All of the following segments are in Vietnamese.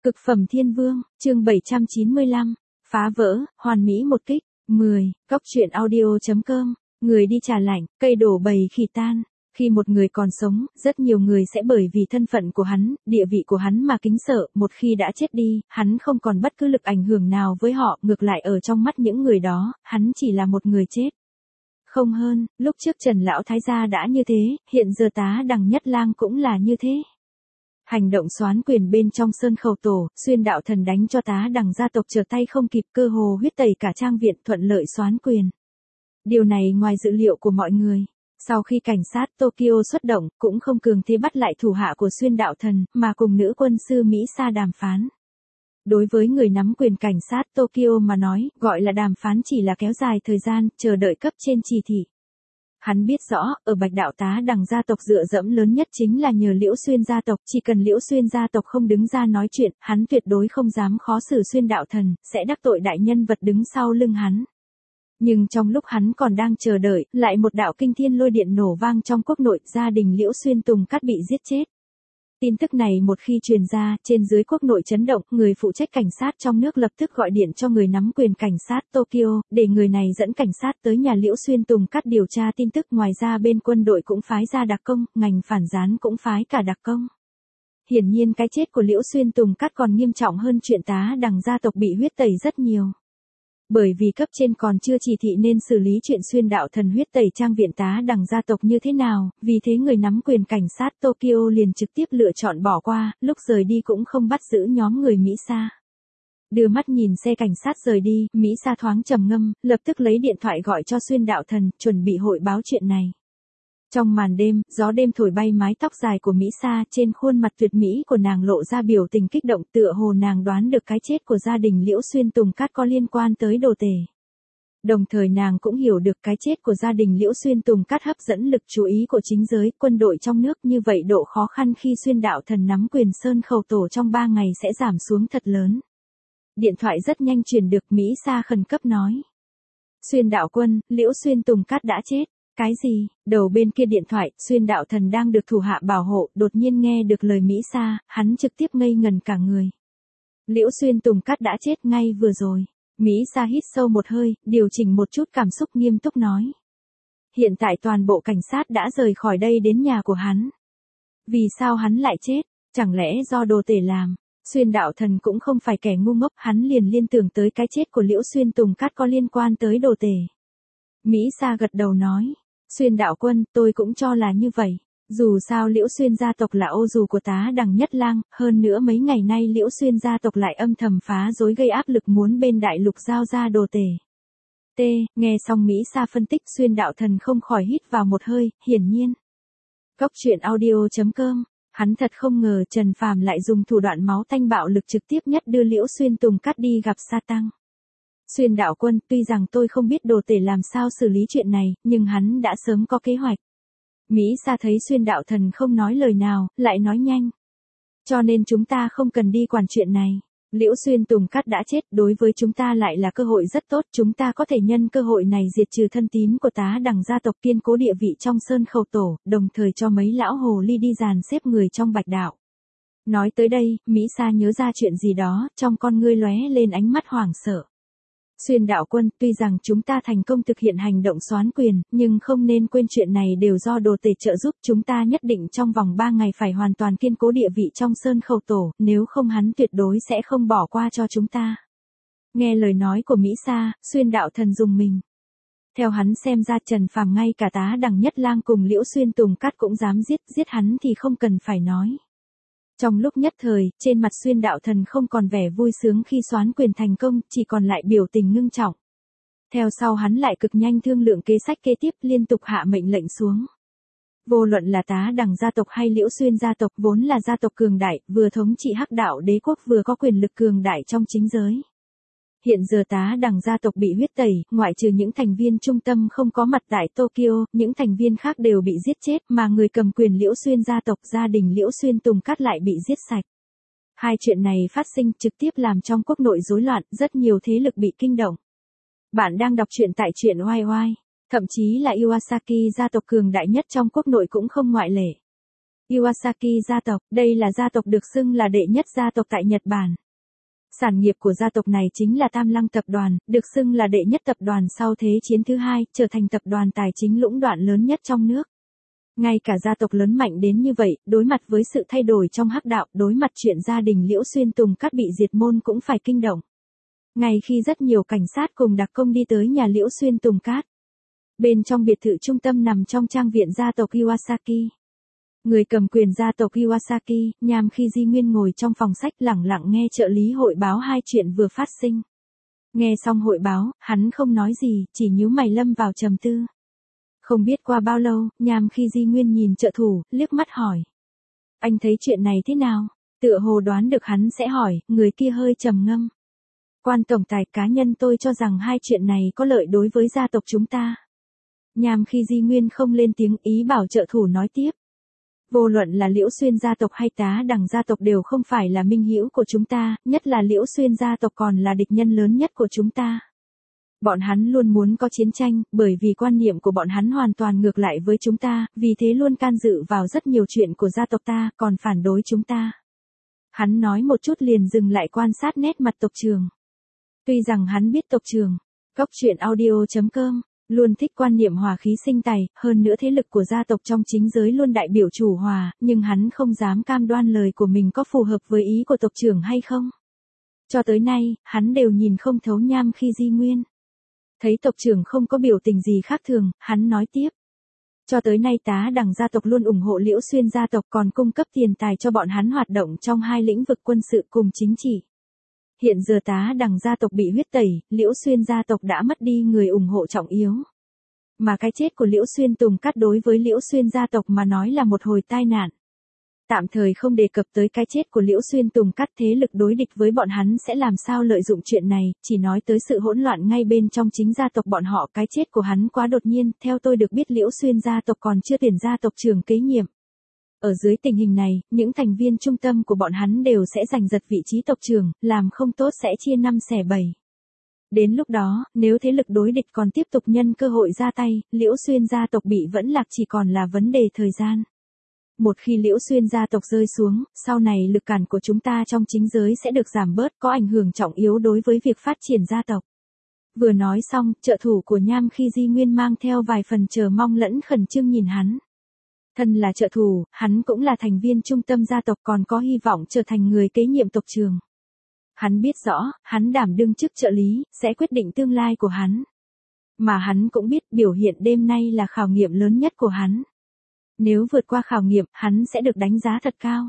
Cực phẩm thiên vương, chương 795, phá vỡ, hoàn mỹ một kích, 10, Cóc truyện audio.com, người đi trà lạnh, cây đổ bầy khi tan. Khi một người còn sống, rất nhiều người sẽ bởi vì thân phận của hắn, địa vị của hắn mà kính sợ, một khi đã chết đi, hắn không còn bất cứ lực ảnh hưởng nào với họ, ngược lại ở trong mắt những người đó, hắn chỉ là một người chết. Không hơn, lúc trước Trần Lão Thái gia đã như thế, hiện giờ Tá Đằng Nhất Lang cũng là như thế. Hành động soán quyền bên trong Sơn Khẩu Tổ, Xuyên Đạo Thần đánh cho Tá Đằng gia tộc trở tay không kịp, cơ hồ huyết tẩy cả trang viện, thuận lợi soán quyền. Điều này ngoài dự liệu của mọi người. Sau khi cảnh sát Tokyo xuất động, cũng không cường thế bắt lại thủ hạ của Xuyên Đạo Thần, mà cùng nữ quân sư Mỹ Sa đàm phán. Đối với người nắm quyền cảnh sát Tokyo mà nói, gọi là đàm phán chỉ là kéo dài thời gian, chờ đợi cấp trên chỉ thị. Hắn biết rõ, ở Bạch Đạo Tá Đằng gia tộc dựa dẫm lớn nhất chính là nhờ Liễu Xuyên gia tộc, chỉ cần Liễu Xuyên gia tộc không đứng ra nói chuyện, hắn tuyệt đối không dám khó xử Xuyên Đạo Thần, sẽ đắc tội đại nhân vật đứng sau lưng hắn. Nhưng trong lúc hắn còn đang chờ đợi, lại một đạo kinh thiên lôi điện nổ vang trong quốc nội, gia đình Liễu Xuyên Tùng Cát bị giết chết. Tin tức này một khi truyền ra, trên dưới quốc nội chấn động, người phụ trách cảnh sát trong nước lập tức gọi điện cho người nắm quyền cảnh sát Tokyo, để người này dẫn cảnh sát tới nhà Liễu Xuyên Tùng Cát điều tra tin tức. Ngoài ra bên quân đội cũng phái ra đặc công, ngành phản gián cũng phái cả đặc công. Hiển nhiên cái chết của Liễu Xuyên Tùng Cát còn nghiêm trọng hơn chuyện Tá Đằng gia tộc bị huyết tẩy rất nhiều. Bởi vì cấp trên còn chưa chỉ thị nên xử lý chuyện Xuyên Đạo Thần huyết tẩy trang viện Tá Đằng gia tộc như thế nào, vì thế người nắm quyền cảnh sát Tokyo liền trực tiếp lựa chọn bỏ qua, lúc rời đi cũng không bắt giữ nhóm người Mỹ Sa. Đưa mắt nhìn xe cảnh sát rời đi, Mỹ Sa thoáng trầm ngâm, lập tức lấy điện thoại gọi cho Xuyên Đạo Thần, chuẩn bị hội báo chuyện này. Trong màn đêm, gió đêm thổi bay mái tóc dài của Mỹ Sa, trên khuôn mặt tuyệt mỹ của nàng lộ ra biểu tình kích động, tựa hồ nàng đoán được cái chết của gia đình Liễu Xuyên Tùng Cát có liên quan tới đồ tể. Đồng thời nàng cũng hiểu được cái chết của gia đình Liễu Xuyên Tùng Cát hấp dẫn lực chú ý của chính giới, quân đội trong nước, như vậy độ khó khăn khi Xuyên Đạo Thần nắm quyền Sơn Khẩu Tổ trong 3 ngày sẽ giảm xuống thật lớn. Điện thoại rất nhanh truyền được, Mỹ Sa khẩn cấp nói. Xuyên Đạo Quân, Liễu Xuyên Tùng Cát đã chết. Cái gì? Đầu bên kia điện thoại, Xuyên Đạo Thần đang được thủ hạ bảo hộ, đột nhiên nghe được lời Mỹ Sa, hắn trực tiếp ngây ngần cả người. Liễu Xuyên Tùng Cát đã chết ngay vừa rồi. Mỹ Sa hít sâu một hơi, điều chỉnh một chút cảm xúc, nghiêm túc nói. Hiện tại toàn bộ cảnh sát đã rời khỏi đây đến nhà của hắn. Vì sao hắn lại chết? Chẳng lẽ do đồ tể làm? Xuyên Đạo Thần cũng không phải kẻ ngu ngốc, hắn liền liên tưởng tới cái chết của Liễu Xuyên Tùng Cát có liên quan tới đồ tể. Mỹ Sa gật đầu nói. Xuyên Đạo Quân, tôi cũng cho là như vậy. Dù sao Liễu Xuyên gia tộc là ô dù của Tá Đằng Nhất Lang, hơn nữa mấy ngày nay Liễu Xuyên gia tộc lại âm thầm phá rối gây áp lực muốn bên đại lục giao ra đồ tể. Nghe xong Mỹ Sa phân tích, Xuyên Đạo Thần không khỏi hít vào một hơi, hiển nhiên. Cóc truyện audio.com, hắn thật không ngờ Trần Phàm lại dùng thủ đoạn máu tanh bạo lực trực tiếp nhất đưa Liễu Xuyên Tùng Cát đi gặp Sa Tăng. Xuyên Đạo Quân, tuy rằng tôi không biết đồ tể làm sao xử lý chuyện này, nhưng hắn đã sớm có kế hoạch. Mỹ Sa thấy Xuyên Đạo Thần không nói lời nào, lại nói nhanh. Cho nên chúng ta không cần đi quản chuyện này. Liễu Xuyên Tùng Cát đã chết, đối với chúng ta lại là cơ hội rất tốt, chúng ta có thể nhân cơ hội này diệt trừ thân tín của Tá Đằng gia tộc, kiên cố địa vị trong Sơn Khẩu Tổ, đồng thời cho mấy lão hồ ly đi dàn xếp người trong Bạch Đạo. Nói tới đây, Mỹ Sa nhớ ra chuyện gì đó, trong con ngươi lóe lên ánh mắt hoảng sợ. Xuyên Đạo Quân, tuy rằng chúng ta thành công thực hiện hành động soán quyền, nhưng không nên quên chuyện này đều do đồ tể trợ giúp, chúng ta nhất định trong vòng 3 ngày phải hoàn toàn kiên cố địa vị trong Sơn Khẩu Tổ, nếu không hắn tuyệt đối sẽ không bỏ qua cho chúng ta. Nghe lời nói của Mỹ Sa, Xuyên Đạo Thần rùng mình. Theo hắn xem ra Trần Phàm ngay cả Tá Đằng Nhất Lang cùng Liễu Xuyên Tùng Cát cũng dám giết hắn thì không cần phải nói. Trong lúc nhất thời, trên mặt Xuyên Đạo Thần không còn vẻ vui sướng khi soán quyền thành công, chỉ còn lại biểu tình ngưng trọng. Theo sau hắn lại cực nhanh thương lượng kế sách kế tiếp, liên tục hạ mệnh lệnh xuống. Vô luận là Tá Đằng gia tộc hay Liễu Xuyên gia tộc vốn là gia tộc cường đại, vừa thống trị Hắc Đạo đế quốc vừa có quyền lực cường đại trong chính giới. Hiện giờ Tá Đằng gia tộc bị huyết tẩy, ngoại trừ những thành viên trung tâm không có mặt tại Tokyo, những thành viên khác đều bị giết chết, mà người cầm quyền Liễu Xuyên gia tộc, gia đình Liễu Xuyên Tùng Cát lại bị giết sạch. Hai chuyện này phát sinh trực tiếp làm trong quốc nội rối loạn, rất nhiều thế lực bị kinh động. Bạn đang đọc truyện tại truyện YY, thậm chí là Iwasaki gia tộc cường đại nhất trong quốc nội cũng không ngoại lệ. Iwasaki gia tộc, đây là gia tộc được xưng là đệ nhất gia tộc tại Nhật Bản. Sản nghiệp của gia tộc này chính là Tam Lăng tập đoàn, được xưng là đệ nhất tập đoàn sau Thế chiến thứ hai, trở thành tập đoàn tài chính lũng đoạn lớn nhất trong nước. Ngay cả gia tộc lớn mạnh đến như vậy, đối mặt với sự thay đổi trong hắc đạo, đối mặt chuyện gia đình Liễu Xuyên Tùng Cát bị diệt môn cũng phải kinh động. Ngay khi rất nhiều cảnh sát cùng đặc công đi tới nhà Liễu Xuyên Tùng Cát. Bên trong biệt thự trung tâm nằm trong trang viện gia tộc Iwasaki. Người cầm quyền gia tộc Iwasaki, Nham Khi Di Nguyên ngồi trong phòng sách lẳng lặng nghe trợ lý hội báo hai chuyện vừa phát sinh. Nghe xong hội báo, hắn không nói gì, chỉ nhíu mày lâm vào trầm tư. Không biết qua bao lâu, Nham Khi Di Nguyên nhìn trợ thủ, liếc mắt hỏi. Anh thấy chuyện này thế nào? Tựa hồ đoán được hắn sẽ hỏi, người kia hơi trầm ngâm. Quan tổng tài, cá nhân tôi cho rằng hai chuyện này có lợi đối với gia tộc chúng ta. Nham Khi Di Nguyên không lên tiếng, ý bảo trợ thủ nói tiếp. Vô luận là Liễu Xuyên gia tộc hay Tá Đằng gia tộc đều không phải là minh hữu của chúng ta, nhất là Liễu Xuyên gia tộc còn là địch nhân lớn nhất của chúng ta. Bọn hắn luôn muốn có chiến tranh, bởi vì quan niệm của bọn hắn hoàn toàn ngược lại với chúng ta, vì thế luôn can dự vào rất nhiều chuyện của gia tộc ta, còn phản đối chúng ta. Hắn nói một chút liền dừng lại quan sát nét mặt tộc trưởng. Tuy rằng hắn biết tộc trưởng, Cốc Truyện Audio.com luôn thích quan niệm hòa khí sinh tài, hơn nữa thế lực của gia tộc trong chính giới luôn đại biểu chủ hòa, nhưng hắn không dám cam đoan lời của mình có phù hợp với ý của tộc trưởng hay không. Cho tới nay, hắn đều nhìn không thấu Nham Khi Di Nguyên. Thấy tộc trưởng không có biểu tình gì khác thường, hắn nói tiếp. Cho tới nay Tá Đằng gia tộc luôn ủng hộ Liễu Xuyên gia tộc, còn cung cấp tiền tài cho bọn hắn hoạt động trong hai lĩnh vực quân sự cùng chính trị. Hiện giờ Tá Đằng gia tộc bị huyết tẩy, Liễu Xuyên gia tộc đã mất đi người ủng hộ trọng yếu. Mà cái chết của Liễu Xuyên Tùng Cát đối với Liễu Xuyên gia tộc mà nói là một hồi tai nạn. Tạm thời không đề cập tới cái chết của Liễu Xuyên Tùng Cát, thế lực đối địch với bọn hắn sẽ làm sao lợi dụng chuyện này, chỉ nói tới sự hỗn loạn ngay bên trong chính gia tộc bọn họ. Cái chết của hắn quá đột nhiên, theo tôi được biết Liễu Xuyên gia tộc còn chưa tuyển gia tộc trưởng kế nhiệm. Ở dưới tình hình này, những thành viên trung tâm của bọn hắn đều sẽ giành giật vị trí tộc trưởng, làm không tốt sẽ chia 5 xẻ 7. Đến lúc đó, nếu thế lực đối địch còn tiếp tục nhân cơ hội ra tay, Liễu Xuyên gia tộc bị vẫn lạc chỉ còn là vấn đề thời gian. Một khi Liễu Xuyên gia tộc rơi xuống, sau này lực cản của chúng ta trong chính giới sẽ được giảm bớt, có ảnh hưởng trọng yếu đối với việc phát triển gia tộc. Vừa nói xong, trợ thủ của Nham Khi Di Nguyên mang theo vài phần chờ mong lẫn khẩn trương nhìn hắn. Thân là trợ thủ, hắn cũng là thành viên trung tâm gia tộc, còn có hy vọng trở thành người kế nhiệm tộc trưởng. Hắn biết rõ, hắn đảm đương chức trợ lý, sẽ quyết định tương lai của hắn. Mà hắn cũng biết biểu hiện đêm nay là khảo nghiệm lớn nhất của hắn. Nếu vượt qua khảo nghiệm, hắn sẽ được đánh giá thật cao.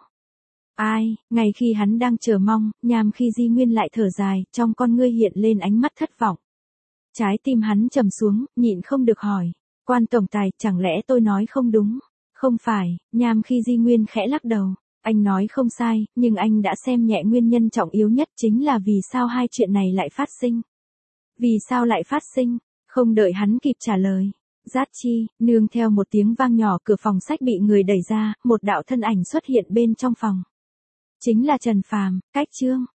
Ai, ngay khi hắn đang chờ mong, Nham Khi Di Nguyên lại thở dài, trong con ngươi hiện lên ánh mắt thất vọng. Trái tim hắn trầm xuống, nhịn không được hỏi. Quan tổng tài, chẳng lẽ tôi nói không đúng? Không phải, Nham Khi Di Nguyên khẽ lắc đầu. Anh nói không sai, nhưng anh đã xem nhẹ nguyên nhân trọng yếu nhất, chính là vì sao hai chuyện này lại phát sinh. Vì sao lại phát sinh? Không đợi hắn kịp trả lời. Rát chi, nương theo một tiếng vang nhỏ, cửa phòng sách bị người đẩy ra, một đạo thân ảnh xuất hiện bên trong phòng. Chính là Trần Phàm. Cách chương